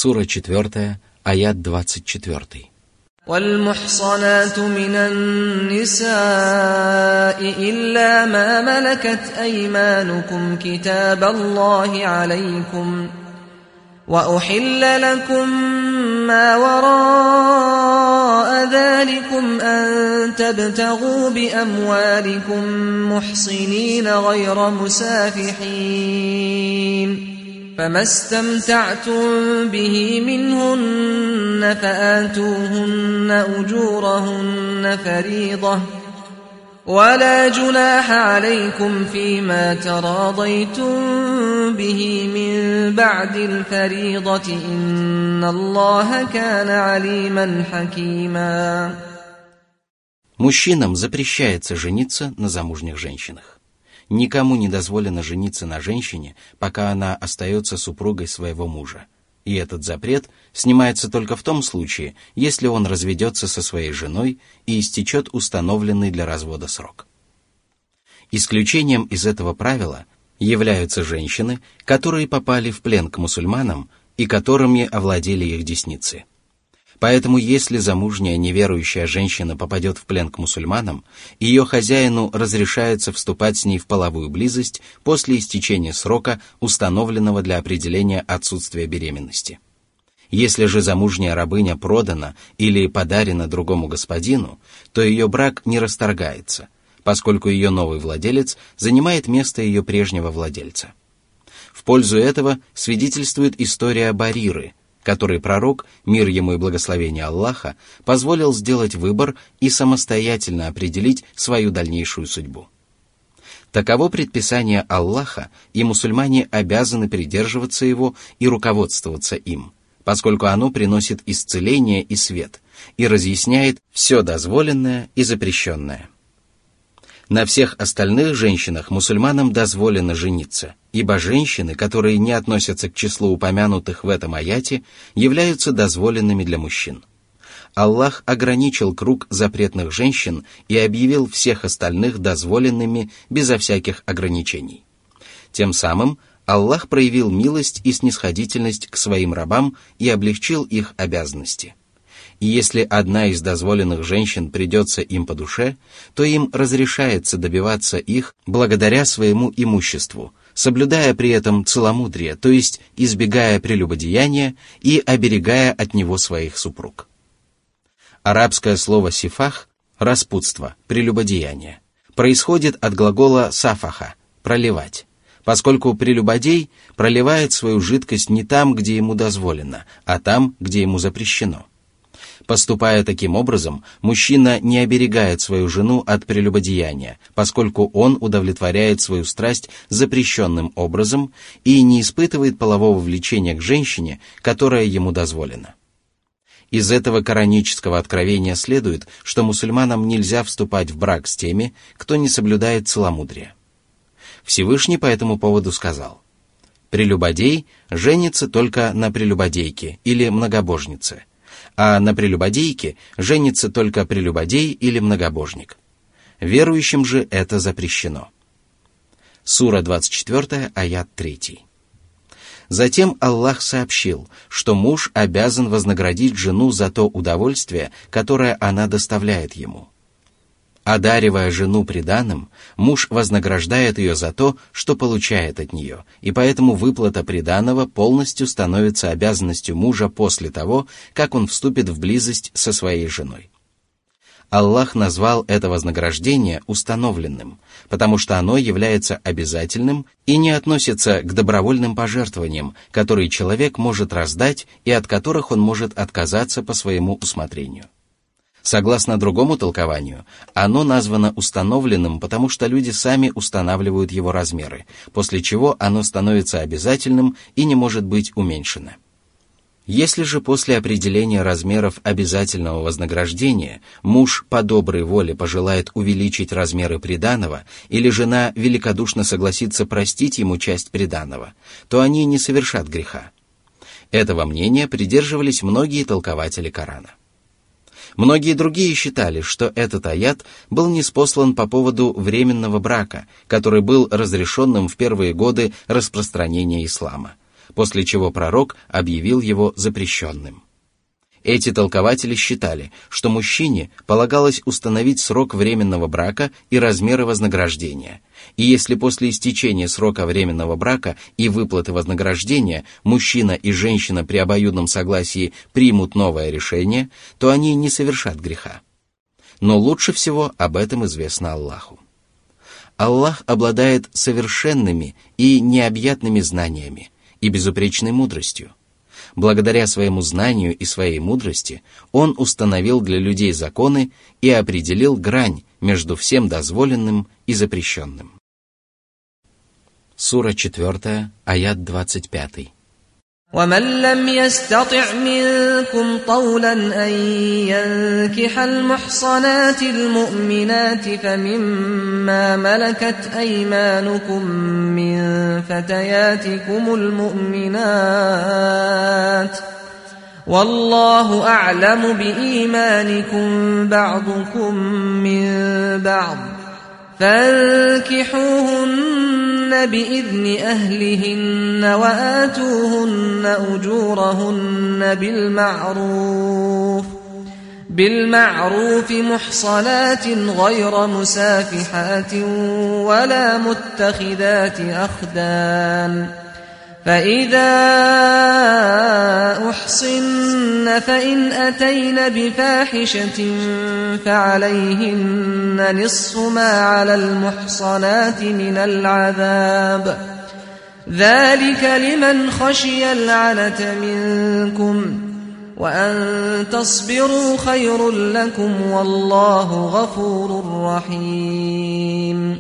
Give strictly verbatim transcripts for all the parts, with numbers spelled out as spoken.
Сура четвертая, аят двадцать четвёртый. والمحصنات من النساء إلا ما ملكت أيمانكم كتاب الله عليكم وأحل لكم ما وراء ذلكم أن تبتغوا بأموالكم محصنين غير مسافحين فما استمتعتم به منهن فآتوهن أجورهن فريضة ولا جناح عليكم فيما تراضيتم به من بعد الفريضة إن الله كان عليما حكيما. Мужчинам запрещается жениться на замужних женщинах. Никому не дозволено жениться на женщине, пока она остается супругой своего мужа. И этот запрет снимается только в том случае, если он разведется со своей женой и истечет установленный для развода срок. Исключением из этого правила являются женщины, которые попали в плен к мусульманам и которыми овладели их десницы. Поэтому, если замужняя неверующая женщина попадет в плен к мусульманам, ее хозяину разрешается вступать с ней в половую близость после истечения срока, установленного для определения отсутствия беременности. Если же замужняя рабыня продана или подарена другому господину, то ее брак не расторгается, поскольку ее новый владелец занимает место ее прежнего владельца. В пользу этого свидетельствует история Бариры, который пророк, мир ему и благословение Аллаха, позволил сделать выбор и самостоятельно определить свою дальнейшую судьбу. Таково предписание Аллаха, и мусульмане обязаны придерживаться его и руководствоваться им, поскольку оно приносит исцеление и свет и разъясняет все дозволенное и запрещенное. На всех остальных женщинах мусульманам дозволено жениться, ибо женщины, которые не относятся к числу упомянутых в этом аяте, являются дозволенными для мужчин. Аллах ограничил круг запретных женщин и объявил всех остальных дозволенными безо всяких ограничений. Тем самым Аллах проявил милость и снисходительность к своим рабам и облегчил их обязанности. И если одна из дозволенных женщин придется им по душе, то им разрешается добиваться их благодаря своему имуществу, соблюдая при этом целомудрие, то есть избегая прелюбодеяния и оберегая от него своих супруг. Арабское слово «сифах» – распутство, прелюбодеяние, происходит от глагола «сафаха» – проливать, поскольку прелюбодей проливает свою жидкость не там, где ему дозволено, а там, где ему запрещено. Поступая таким образом, мужчина не оберегает свою жену от прелюбодеяния, поскольку он удовлетворяет свою страсть запрещенным образом и не испытывает полового влечения к женщине, которая ему дозволена. Из этого коранического откровения следует, что мусульманам нельзя вступать в брак с теми, кто не соблюдает целомудрие. Всевышний по этому поводу сказал: «Прелюбодей женится только на прелюбодейке или многобожнице, а на прелюбодейке женится только прелюбодей или многобожник. Верующим же это запрещено». Сура двадцать четвёртая, аят третий. Затем Аллах сообщил, что муж обязан вознаградить жену за то удовольствие, которое она доставляет ему. Одаривая жену приданым, муж вознаграждает ее за то, что получает от нее, и поэтому выплата приданого полностью становится обязанностью мужа после того, как он вступит в близость со своей женой. Аллах назвал это вознаграждение установленным, потому что оно является обязательным и не относится к добровольным пожертвованиям, которые человек может раздать и от которых он может отказаться по своему усмотрению. Согласно другому толкованию, оно названо установленным, потому что люди сами устанавливают его размеры, после чего оно становится обязательным и не может быть уменьшено. Если же после определения размеров обязательного вознаграждения муж по доброй воле пожелает увеличить размеры приданого, или жена великодушно согласится простить ему часть приданого, то они не совершат греха. Этого мнения придерживались многие толкователи Корана. Многие другие считали, что этот аят был ниспослан по поводу временного брака, который был разрешенным в первые годы распространения ислама, после чего пророк объявил его запрещенным. Эти толкователи считали, что мужчине полагалось установить срок временного брака и размеры вознаграждения, и если после истечения срока временного брака и выплаты вознаграждения мужчина и женщина при обоюдном согласии примут новое решение, то они не совершат греха. Но лучше всего об этом известно Аллаху. Аллах обладает совершенными и необъятными знаниями и безупречной мудростью. Благодаря своему знанию и своей мудрости Он установил для людей законы и определил грань между всем дозволенным и запрещенным. Сура четвёртая, аят двадцать пятый. ومن لم يستطع منكم طولا أن ينكح المحصنات المؤمنات فمما ملكت أيمانكم من فتياتكم المؤمنات والله أعلم بإيمانكم بعضكم من بعض فانكحوهن بإذن أهلهن وآتوهن أجورهن بالمعروف بالمعروف محصنات غير مسافحات ولا متخذات أخدان فإذا أحصن فإن أتين بفاحشة فعليهن نصف ما على المحصنات من العذاب ذلك لمن خشي العنة منكم وأن تصبروا خير لكم والله غفور رحيم.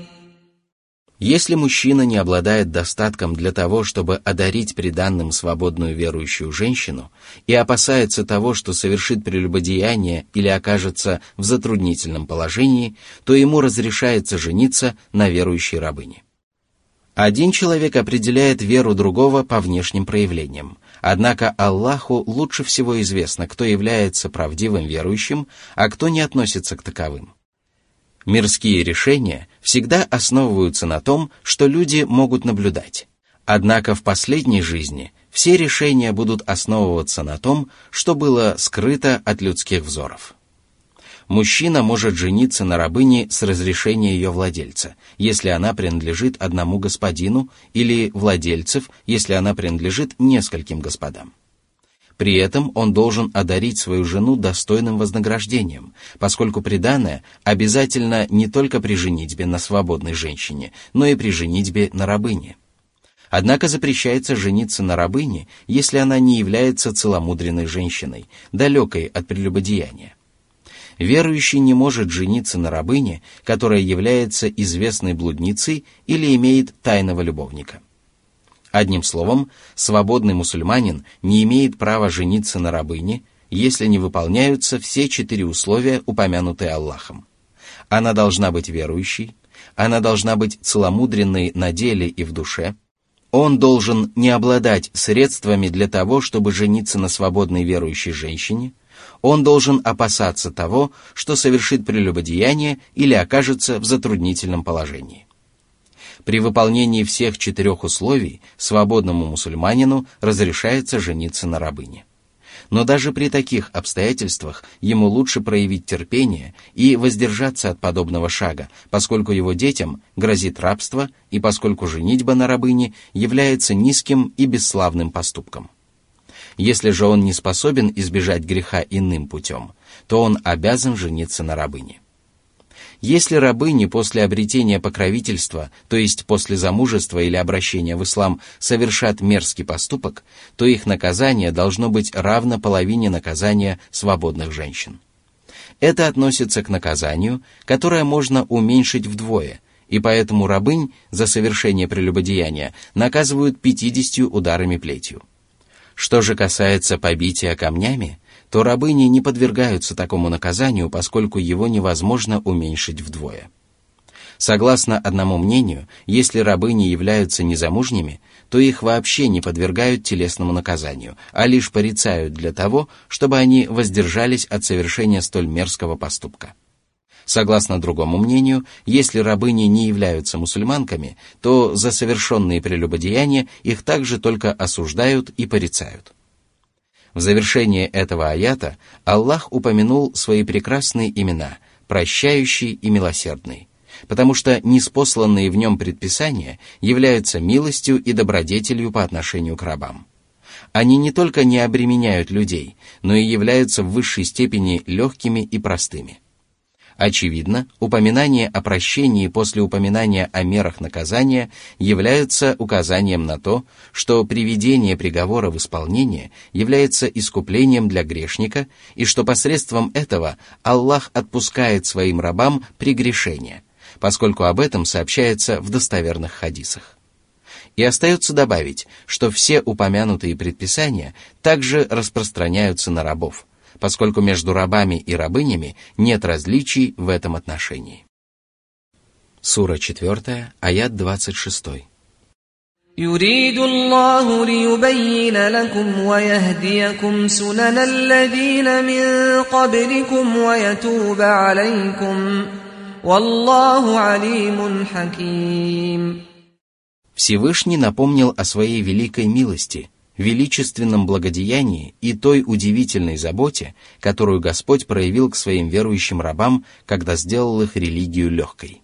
Если мужчина не обладает достатком для того, чтобы одарить приданным свободную верующую женщину, и опасается того, что совершит прелюбодеяние или окажется в затруднительном положении, то ему разрешается жениться на верующей рабыне. Один человек определяет веру другого по внешним проявлениям, однако Аллаху лучше всего известно, кто является правдивым верующим, а кто не относится к таковым. Мирские решения всегда основываются на том, что люди могут наблюдать. Однако в последней жизни все решения будут основываться на том, что было скрыто от людских взоров. Мужчина может жениться на рабыне с разрешения ее владельца, если она принадлежит одному господину, или владельцев, если она принадлежит нескольким господам. При этом он должен одарить свою жену достойным вознаграждением, поскольку приданое обязательно не только при женитьбе на свободной женщине, но и при женитьбе на рабыне. Однако запрещается жениться на рабыне, если она не является целомудренной женщиной, далекой от прелюбодеяния. Верующий не может жениться на рабыне, которая является известной блудницей или имеет тайного любовника. Одним словом, свободный мусульманин не имеет права жениться на рабыне, если не выполняются все четыре условия, упомянутые Аллахом. Она должна быть верующей, она должна быть целомудренной на деле и в душе, он должен не обладать средствами для того, чтобы жениться на свободной верующей женщине, он должен опасаться того, что совершит прелюбодеяние или окажется в затруднительном положении. При выполнении всех четырех условий свободному мусульманину разрешается жениться на рабыне. Но даже при таких обстоятельствах ему лучше проявить терпение и воздержаться от подобного шага, поскольку его детям грозит рабство и поскольку женитьба на рабыне является низким и бесславным поступком. Если же он не способен избежать греха иным путем, то он обязан жениться на рабыне. Если рабыни после обретения покровительства, то есть после замужества или обращения в ислам, совершат мерзкий поступок, то их наказание должно быть равно половине наказания свободных женщин. Это относится к наказанию, которое можно уменьшить вдвое, и поэтому рабынь за совершение прелюбодеяния наказывают пятьюдесятью ударами плетью. Что же касается побития камнями, то рабыни не подвергаются такому наказанию, поскольку его невозможно уменьшить вдвое. Согласно одному мнению, если рабыни являются незамужними, то их вообще не подвергают телесному наказанию, а лишь порицают для того, чтобы они воздержались от совершения столь мерзкого поступка. Согласно другому мнению, если рабыни не являются мусульманками, то за совершенные прелюбодеяния их также только осуждают и порицают. В завершение этого аята Аллах упомянул свои прекрасные имена – прощающий и милосердный, потому что ниспосланные в нем предписания являются милостью и добродетелью по отношению к рабам. Они не только не обременяют людей, но и являются в высшей степени легкими и простыми. Очевидно, упоминание о прощении после упоминания о мерах наказания являются указанием на то, что приведение приговора в исполнение является искуплением для грешника и что посредством этого Аллах отпускает своим рабам прегрешения, поскольку об этом сообщается в достоверных хадисах. И остается добавить, что все упомянутые предписания также распространяются на рабов, поскольку между рабами и рабынями нет различий в этом отношении. Сура четвёртая, аят двадцать шесть. يريد الله ليبين لكم ويهديكم سنن الذين من قبلكم ويتوب عليكم والله عليم حكيم. Всевышний напомнил о своей великой милости, величественном благодеянии и той удивительной заботе, которую Господь проявил к своим верующим рабам, когда сделал их религию легкой.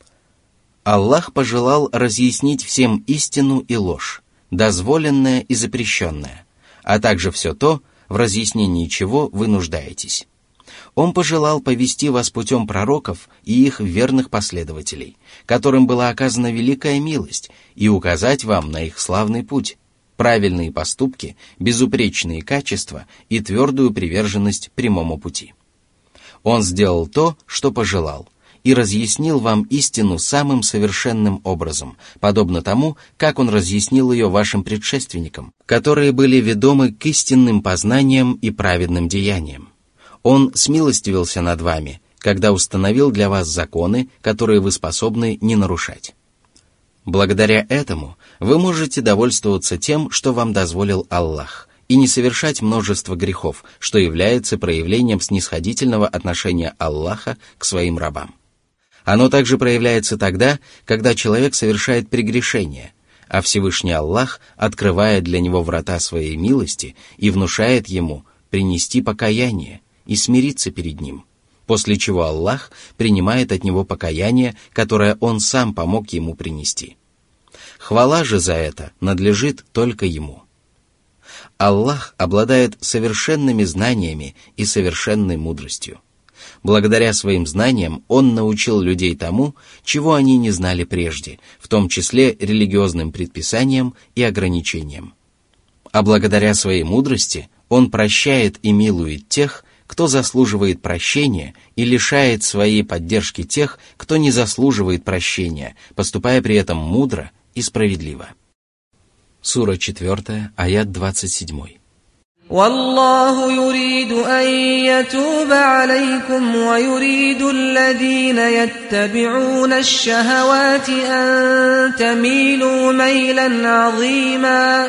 Аллах пожелал разъяснить всем истину и ложь, дозволенное и запрещенное, а также все то, в разъяснении чего вы нуждаетесь. Он пожелал повести вас путем пророков и их верных последователей, которым была оказана великая милость, и указать вам на их славный путь, правильные поступки, безупречные качества и твердую приверженность прямому пути. Он сделал то, что пожелал, и разъяснил вам истину самым совершенным образом, подобно тому, как он разъяснил ее вашим предшественникам, которые были ведомы к истинным познаниям и праведным деяниям. Он смилостивился над вами, когда установил для вас законы, которые вы способны не нарушать. Благодаря этому вы можете довольствоваться тем, что вам дозволил Аллах, и не совершать множество грехов, что является проявлением снисходительного отношения Аллаха к своим рабам. Оно также проявляется тогда, когда человек совершает прегрешение, а Всевышний Аллах открывает для него врата своей милости и внушает ему принести покаяние и смириться перед ним, после чего Аллах принимает от него покаяние, которое он сам помог ему принести. Хвала же за это надлежит только ему. Аллах обладает совершенными знаниями и совершенной мудростью. Благодаря своим знаниям Он научил людей тому, чего они не знали прежде, в том числе религиозным предписаниям и ограничениям. А благодаря своей мудрости Он прощает и милует тех, кто заслуживает прощения, и лишает своей поддержки тех, кто не заслуживает прощения, поступая при этом мудро и справедливо. Сура четвёртая, аят двадцать семь. والله يريد أن يتوب عليكم ويريد الذين يتبعون الشهوات أن تميلوا ميلا عظيما.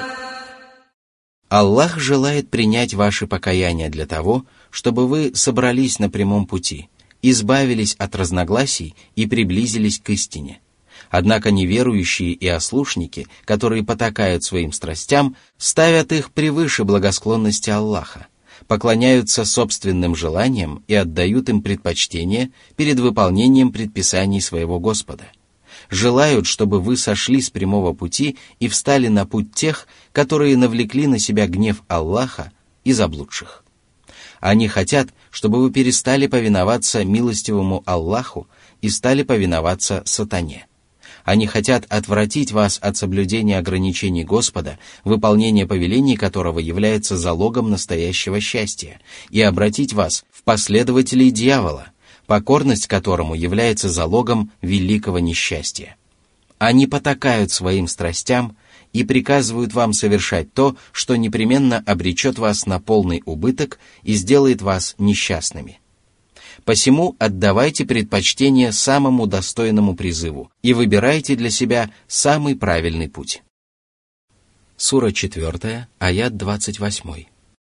Аллах желает принять ваше покаяние для того, чтобы вы собрались на прямом пути, избавились от разногласий и приблизились к истине. Однако неверующие и ослушники, которые потакают своим страстям, ставят их превыше благосклонности Аллаха, поклоняются собственным желаниям и отдают им предпочтение перед выполнением предписаний своего Господа. Желают, чтобы вы сошли с прямого пути и встали на путь тех, которые навлекли на себя гнев Аллаха и заблудших. Они хотят, чтобы вы перестали повиноваться милостивому Аллаху и стали повиноваться сатане. Они хотят отвратить вас от соблюдения ограничений Господа, выполнение повелений которого является залогом настоящего счастья, и обратить вас в последователей дьявола, покорность которому является залогом великого несчастья. Они потакают своим страстям и приказывают вам совершать то, что непременно обречет вас на полный убыток и сделает вас несчастными. Посему отдавайте предпочтение самому достойному призыву и выбирайте для себя самый правильный путь. Сура четвёртая, аят двадцать восемь.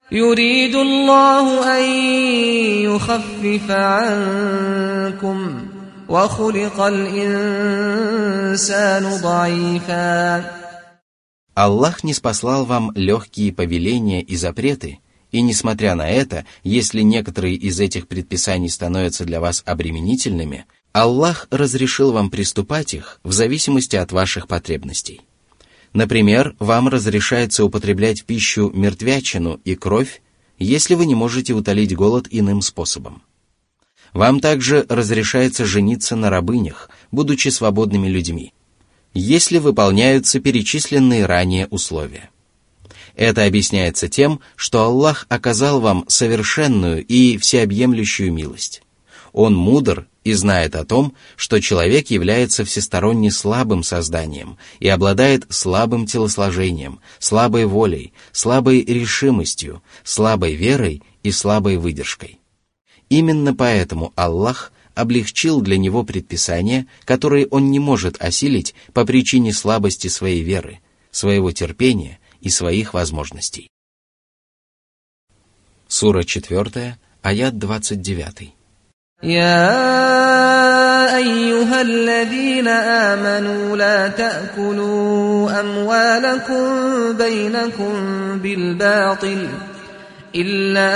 يريد الله أن يخفف عنكم وخلق الإنسان ضعيفا. Аллах ниспослал вам легкие повеления и запреты, и несмотря на это, если некоторые из этих предписаний становятся для вас обременительными, Аллах разрешил вам приступать их в зависимости от ваших потребностей. Например, вам разрешается употреблять в пищу мертвячину и кровь, если вы не можете утолить голод иным способом. Вам также разрешается жениться на рабынях, будучи свободными людьми, если выполняются перечисленные ранее условия. Это объясняется тем, что Аллах оказал вам совершенную и всеобъемлющую милость. Он мудр и знает о том, что человек является всесторонне слабым созданием и обладает слабым телосложением, слабой волей, слабой решимостью, слабой верой и слабой выдержкой. Именно поэтому Аллах облегчил для него предписания, которые он не может осилить по причине слабости своей веры, своего терпения и своих возможностей. Сура четвертая, аят двадцать девятый. يا أيها الذين آمنوا لا تأكلوا أموالكم بينكم بالباطل إلا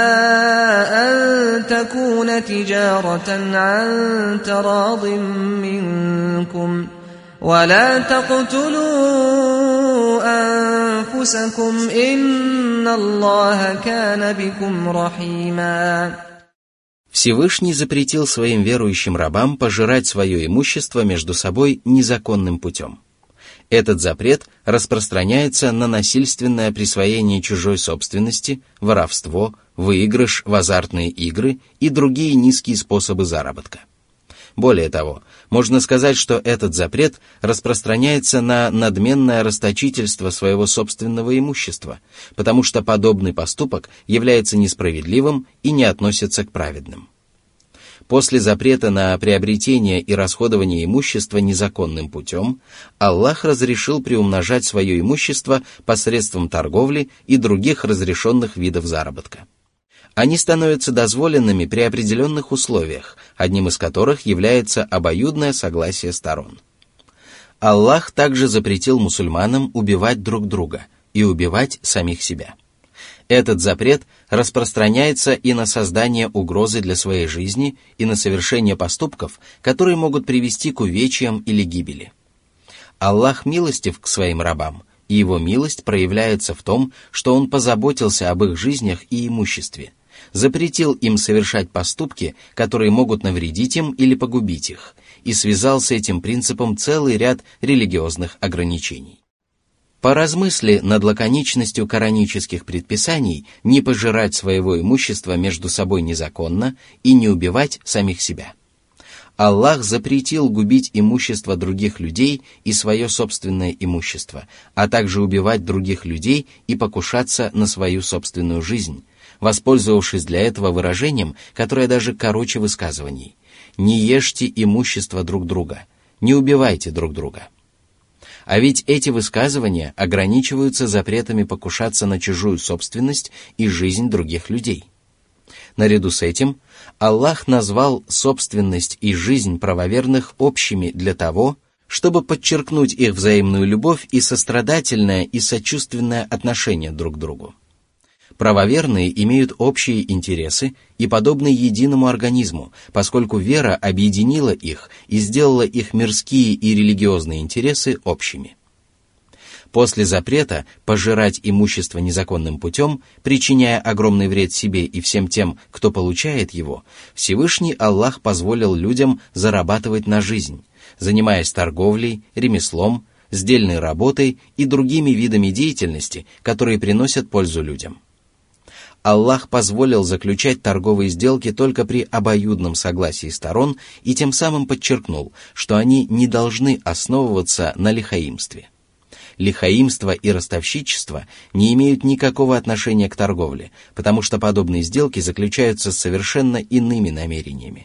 أن تكون تجارة عن تراض منكم ولا تقتلوا أنفسكم إن الله كان بكم رحيما. Всевышний запретил своим верующим рабам пожирать свое имущество между собой незаконным путем. Этот запрет распространяется на насильственное присвоение чужой собственности, воровство, выигрыш в азартные игры и другие низкие способы заработка. Более того, можно сказать, что этот запрет распространяется на надменное расточительство своего собственного имущества, потому что подобный поступок является несправедливым и не относится к праведным. После запрета на приобретение и расходование имущества незаконным путем, Аллах разрешил приумножать свое имущество посредством торговли и других разрешенных видов заработка. Они становятся дозволенными при определенных условиях, одним из которых является обоюдное согласие сторон. Аллах также запретил мусульманам убивать друг друга и убивать самих себя. Этот запрет распространяется и на создание угрозы для своей жизни, и на совершение поступков, которые могут привести к увечьям или гибели. Аллах милостив к своим рабам, и Его милость проявляется в том, что Он позаботился об их жизнях и имуществе, запретил им совершать поступки, которые могут навредить им или погубить их, и связал с этим принципом целый ряд религиозных ограничений. Поразмысли над лаконичностью коранических предписаний не пожирать своего имущества между собой незаконно и не убивать самих себя. Аллах запретил губить имущество других людей и свое собственное имущество, а также убивать других людей и покушаться на свою собственную жизнь, воспользовавшись для этого выражением, которое даже короче высказываний: «Не ешьте имущество друг друга, не убивайте друг друга». А ведь эти высказывания ограничиваются запретами покушаться на чужую собственность и жизнь других людей. Наряду с этим Аллах назвал собственность и жизнь правоверных общими для того, чтобы подчеркнуть их взаимную любовь и сострадательное и сочувственное отношение друг к другу. Правоверные имеют общие интересы и подобны единому организму, поскольку вера объединила их и сделала их мирские и религиозные интересы общими. После запрета пожирать имущество незаконным путем, причиняя огромный вред себе и всем тем, кто получает его, Всевышний Аллах позволил людям зарабатывать на жизнь, занимаясь торговлей, ремеслом, сдельной работой и другими видами деятельности, которые приносят пользу людям. Аллах позволил заключать торговые сделки только при обоюдном согласии сторон и тем самым подчеркнул, что они не должны основываться на лихаимстве. Лихаимство и ростовщичество не имеют никакого отношения к торговле, потому что подобные сделки заключаются с совершенно иными намерениями.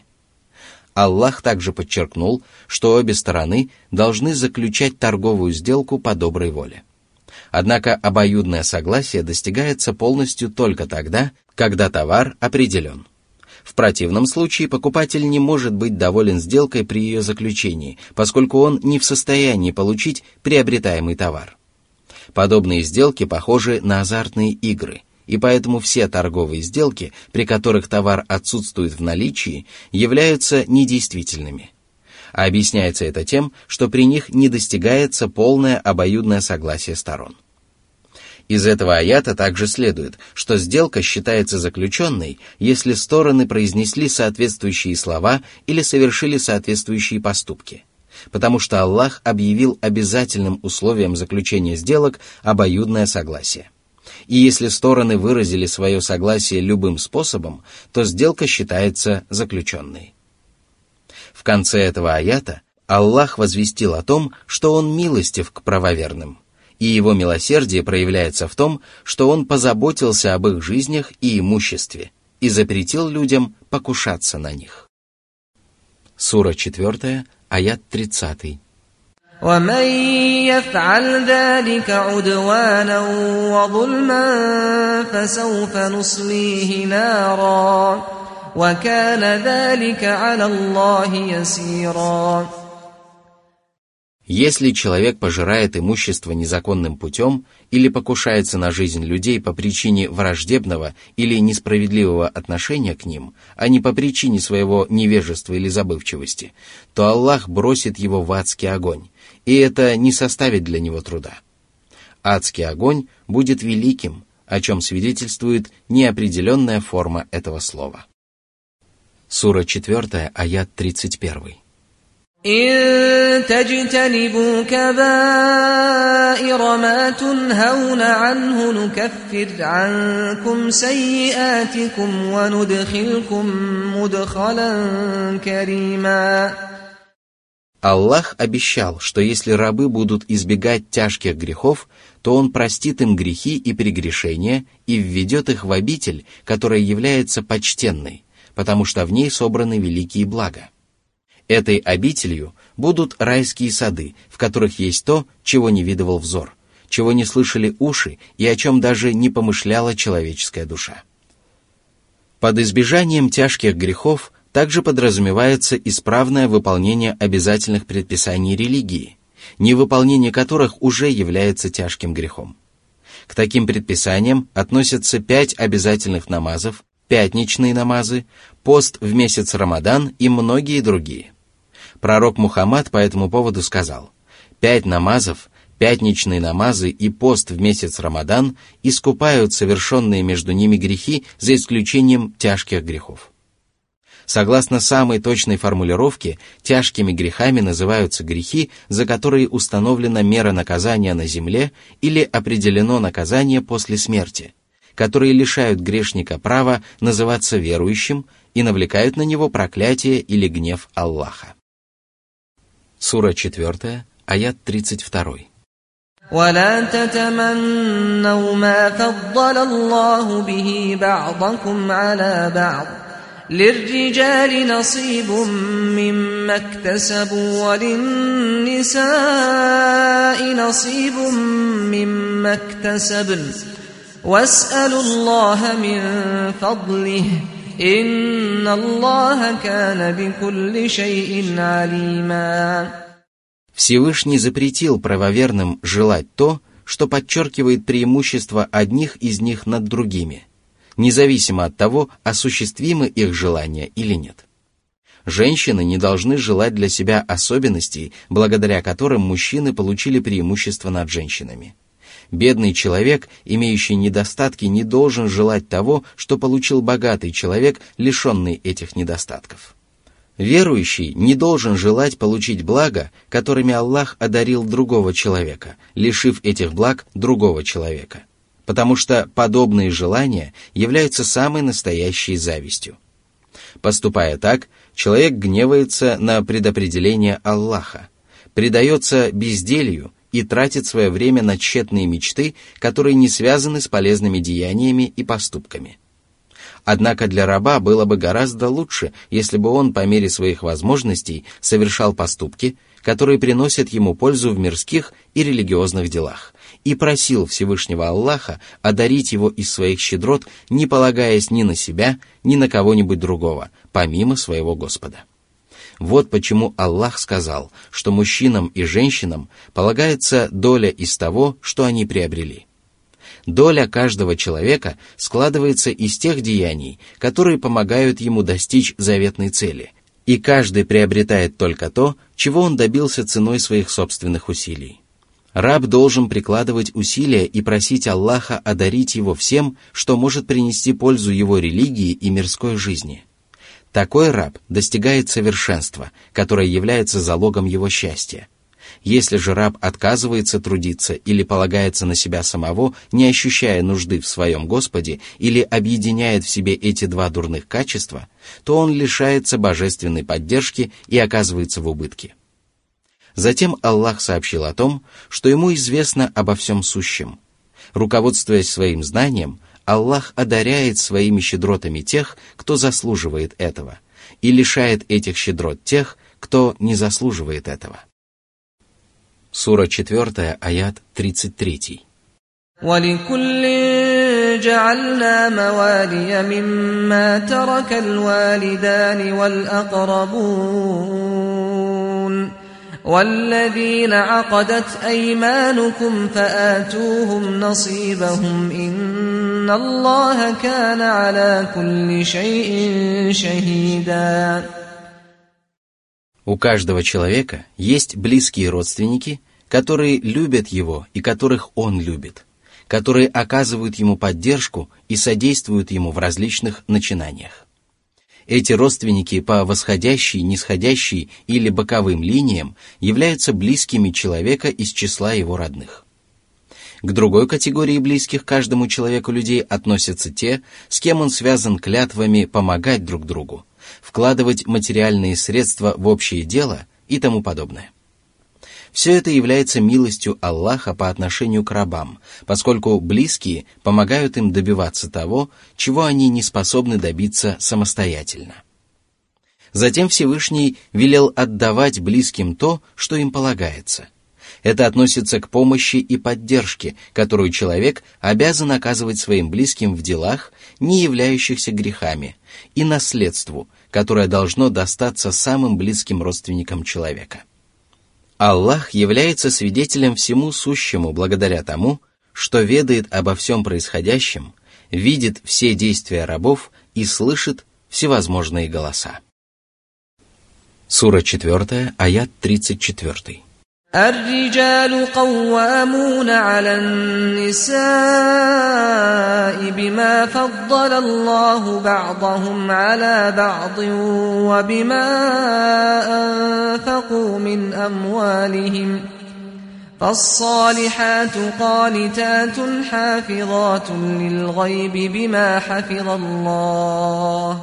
Аллах также подчеркнул, что обе стороны должны заключать торговую сделку по доброй воле. Однако обоюдное согласие достигается полностью только тогда, когда товар определен. В противном случае покупатель не может быть доволен сделкой при ее заключении, поскольку он не в состоянии получить приобретаемый товар. Подобные сделки похожи на азартные игры, и поэтому все торговые сделки, при которых товар отсутствует в наличии, являются недействительными. А объясняется это тем, что при них не достигается полное обоюдное согласие сторон. Из этого аята также следует, что сделка считается заключенной, если стороны произнесли соответствующие слова или совершили соответствующие поступки, потому что Аллах объявил обязательным условием заключения сделок обоюдное согласие. И если стороны выразили свое согласие любым способом, то сделка считается заключенной. В конце этого аята Аллах возвестил о том, что Он милостив к правоверным, и Его милосердие проявляется в том, что Он позаботился об их жизнях и имуществе и запретил людям покушаться на них. Сура четвёртая, аят тридцатый. وَمَنْ يَفْعَلْ ذَلِكَ عُدْوَانًا وَظُلْمًا فَسَوْفَ نُصْلِيهِ نَارًا وَكَانَ ذَلِكَ عَلَى اللَّهِ يَسِيرًا. Если человек пожирает имущество незаконным путем или покушается на жизнь людей по причине враждебного или несправедливого отношения к ним, а не по причине своего невежества или забывчивости, то Аллах бросит его в адский огонь, и это не составит для него труда. Адский огонь будет великим, о чем свидетельствует неопределенная форма этого слова. Сура четвёртая, аят тридцать первый. إن تجتنبوا كبائر ما تنهون عنه نكفر عنكم سيئاتكم وندخلكم مدخلا كريما. Аллах обещал, что если рабы будут избегать тяжких грехов, то Он простит им грехи и прегрешения и введет их в обитель, которая является почтенной, потому что в ней собраны великие блага. Этой обителью будут райские сады, в которых есть то, чего не видывал взор, чего не слышали уши и о чем даже не помышляла человеческая душа. Под избежанием тяжких грехов также подразумевается исправное выполнение обязательных предписаний религии, невыполнение которых уже является тяжким грехом. К таким предписаниям относятся пять обязательных намазов, пятничные намазы, пост в месяц Рамадан и многие другие. Пророк Мухаммад по этому поводу сказал: «Пять намазов, пятничные намазы и пост в месяц Рамадан искупают совершенные между ними грехи за исключением тяжких грехов». Согласно самой точной формулировке, тяжкими грехами называются грехи, за которые установлена мера наказания на земле или определено наказание после смерти, которые лишают грешника права называться верующим и навлекают на него проклятие или гнев Аллаха. Сура четвёртая, аят тридцать второй. ولا تتمنوا ما فضل الله به بعضكم على بعض للرجال نصيب مما اكتسبوا وللنساء نصيب مما اكتسبن واسألوا الله من فضله إن الله كان بكل شيء عليما. Всевышний запретил правоверным желать то, что подчеркивает преимущество одних из них над другими, независимо от того, осуществимы их желания или нет. Женщины не должны желать для себя особенностей, благодаря которым мужчины получили преимущество над женщинами. Бедный человек, имеющий недостатки, не должен желать того, что получил богатый человек, лишенный этих недостатков. Верующий не должен желать получить блага, которыми Аллах одарил другого человека, лишив этих благ другого человека, потому что подобные желания являются самой настоящей завистью. Поступая так, человек гневается на предопределение Аллаха, предается безделью и тратит свое время на тщетные мечты, которые не связаны с полезными деяниями и поступками. Однако для раба было бы гораздо лучше, если бы он по мере своих возможностей совершал поступки, которые приносят ему пользу в мирских и религиозных делах, и просил Всевышнего Аллаха одарить его из своих щедрот, не полагаясь ни на себя, ни на кого-нибудь другого, помимо своего Господа. Вот почему Аллах сказал, что мужчинам и женщинам полагается доля из того, что они приобрели. Доля каждого человека складывается из тех деяний, которые помогают ему достичь заветной цели, и каждый приобретает только то, чего он добился ценой своих собственных усилий. Раб должен прикладывать усилия и просить Аллаха одарить его всем, что может принести пользу его религии и мирской жизни. Такой раб достигает совершенства, которое является залогом его счастья. Если же раб отказывается трудиться или полагается на себя самого, не ощущая нужды в своем Господе, или объединяет в себе эти два дурных качества, то он лишается божественной поддержки и оказывается в убытке. Затем Аллах сообщил о том, что ему известно обо всем сущем. Руководствуясь своим знанием, Аллах одаряет своими щедротами тех, кто заслуживает этого, и лишает этих щедрот тех, кто не заслуживает этого. Сура четвёртая, аят тридцать три. وَلِكُلٍّ جَعَلْنَا مَوَالِيَ مِمَّا تَرَكَ الْوَالِدَانِ وَالْأَقْرَبُونَ وَالَّذِينَ عَقَدَتْ أَيْمَانُكُمْ فَآتُوهُمْ نَصِيبَهُمْ إِنَّ اللَّهَ كَانَ عَلَى كُلِّ شَيْءٍ شَهِيدًا. У каждого человека есть близкие родственники, которые любят его и которых он любит, которые оказывают ему поддержку и содействуют ему в различных начинаниях. Эти родственники по восходящей, нисходящей или боковым линиям являются близкими человека из числа его родных. К другой категории близких каждому человеку людей относятся те, с кем он связан клятвами помогать друг другу, вкладывать материальные средства в общее дело и тому подобное. Все это является милостью Аллаха по отношению к рабам, поскольку близкие помогают им добиваться того, чего они не способны добиться самостоятельно. Затем Всевышний велел отдавать близким то, что им полагается. Это относится к помощи и поддержке, которую человек обязан оказывать своим близким в делах, не являющихся грехами, и наследству, которое должно достаться самым близким родственникам человека. Аллах является свидетелем всему сущему благодаря тому, что ведает обо всем происходящем, видит все действия рабов и слышит всевозможные голоса. Сура четвёртая, аят тридцать четыре. الرجال قوامون على النساء بما فضل الله بعضهم على بعض وبما أنفقوا من أموالهم فالصالحات قانتات حافظات للغيب بما حفظ الله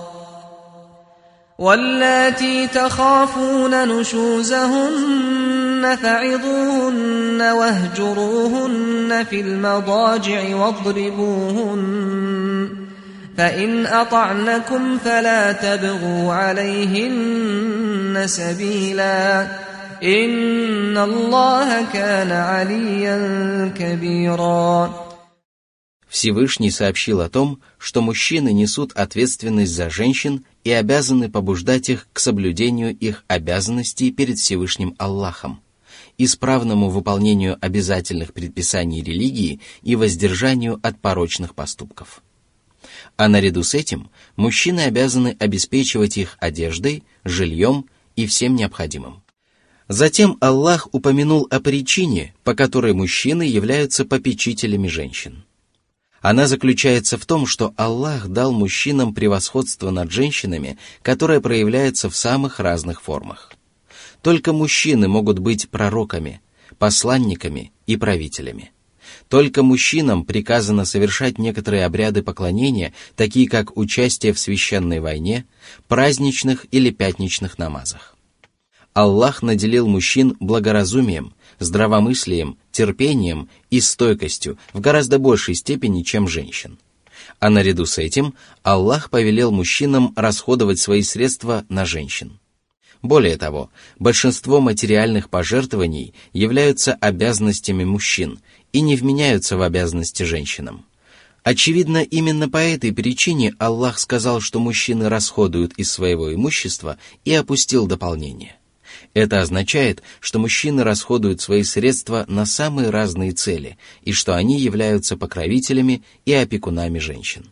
واللاتي تخافون نشوزهن فعظوهن واهجروهن في المضاجع واضربوهن فإن أطعنكم فلا تبغوا عليهن سبيلا إن الله كان عليا كبيرا. Всевышний сообщил о том, что мужчины несут ответственность за женщин и обязаны побуждать их к соблюдению их обязанностей перед Всевышним Аллахом, исправному выполнению обязательных предписаний религии и воздержанию от порочных поступков. А наряду с этим мужчины обязаны обеспечивать их одеждой, жильем и всем необходимым. Затем Аллах упомянул о причине, по которой мужчины являются попечителями женщин. Она заключается в том, что Аллах дал мужчинам превосходство над женщинами, которое проявляется в самых разных формах. Только мужчины могут быть пророками, посланниками и правителями. Только мужчинам приказано совершать некоторые обряды поклонения, такие как участие в священной войне, праздничных или пятничных намазах. Аллах наделил мужчин благоразумием, здравомыслием, терпением и стойкостью в гораздо большей степени, чем женщин. А наряду с этим Аллах повелел мужчинам расходовать свои средства на женщин. Более того, большинство материальных пожертвований являются обязанностями мужчин и не вменяются в обязанности женщинам. Очевидно, именно по этой причине Аллах сказал, что мужчины расходуют из своего имущества, и опустил дополнение. Это означает, что мужчины расходуют свои средства на самые разные цели, и что они являются покровителями и опекунами женщин.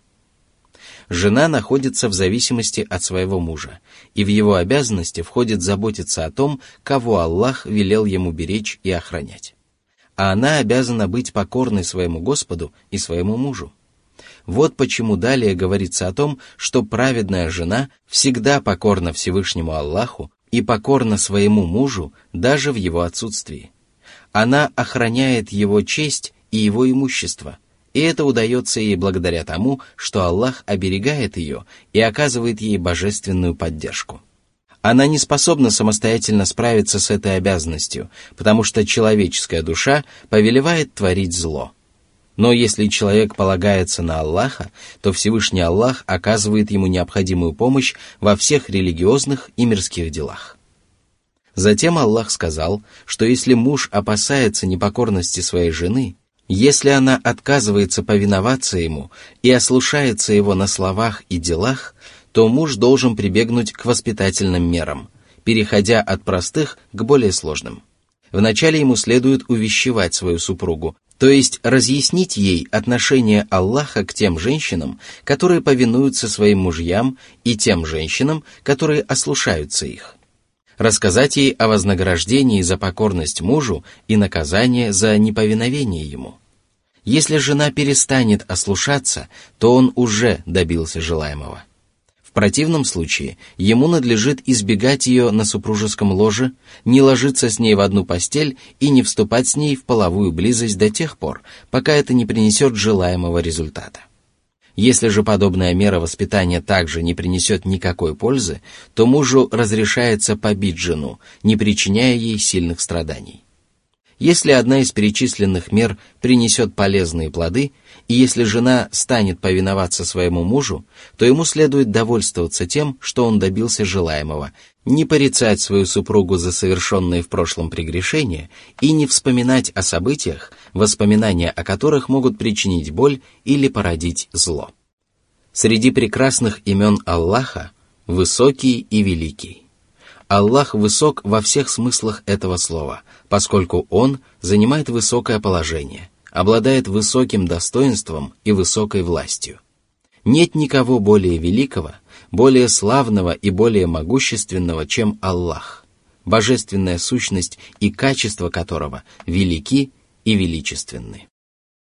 Жена находится в зависимости от своего мужа, и в его обязанности входит заботиться о том, кого Аллах велел ему беречь и охранять. А она обязана быть покорной своему Господу и своему мужу. Вот почему далее говорится о том, что праведная жена всегда покорна Всевышнему Аллаху и покорна своему мужу даже в его отсутствии. Она охраняет его честь и его имущество, и это удается ей благодаря тому, что Аллах оберегает ее и оказывает ей божественную поддержку. Она не способна самостоятельно справиться с этой обязанностью, потому что человеческая душа повелевает творить зло. Но если человек полагается на Аллаха, то Всевышний Аллах оказывает ему необходимую помощь во всех религиозных и мирских делах. Затем Аллах сказал, что если муж опасается непокорности своей жены, если она отказывается повиноваться ему и ослушается его на словах и делах, то муж должен прибегнуть к воспитательным мерам, переходя от простых к более сложным. Вначале ему следует увещевать свою супругу, то есть разъяснить ей отношение Аллаха к тем женщинам, которые повинуются своим мужьям, и тем женщинам, которые ослушаются их. Рассказать ей о вознаграждении за покорность мужу и наказании за неповиновение ему. Если жена перестанет ослушаться, то он уже добился желаемого. В противном случае ему надлежит избегать ее на супружеском ложе, не ложиться с ней в одну постель и не вступать с ней в половую близость до тех пор, пока это не принесет желаемого результата. Если же подобная мера воспитания также не принесет никакой пользы, то мужу разрешается побить жену, не причиняя ей сильных страданий. Если одна из перечисленных мер принесет полезные плоды, и если жена станет повиноваться своему мужу, то ему следует довольствоваться тем, что он добился желаемого, не порицать свою супругу за совершенные в прошлом прегрешения и не вспоминать о событиях, воспоминания о которых могут причинить боль или породить зло. Среди прекрасных имен Аллаха – Высокий и Великий. Аллах высок во всех смыслах этого слова, поскольку Он занимает высокое положение, обладает высоким достоинством и высокой властью. Нет никого более великого, более славного и более могущественного, чем Аллах, божественная сущность и качество которого велики и величественны.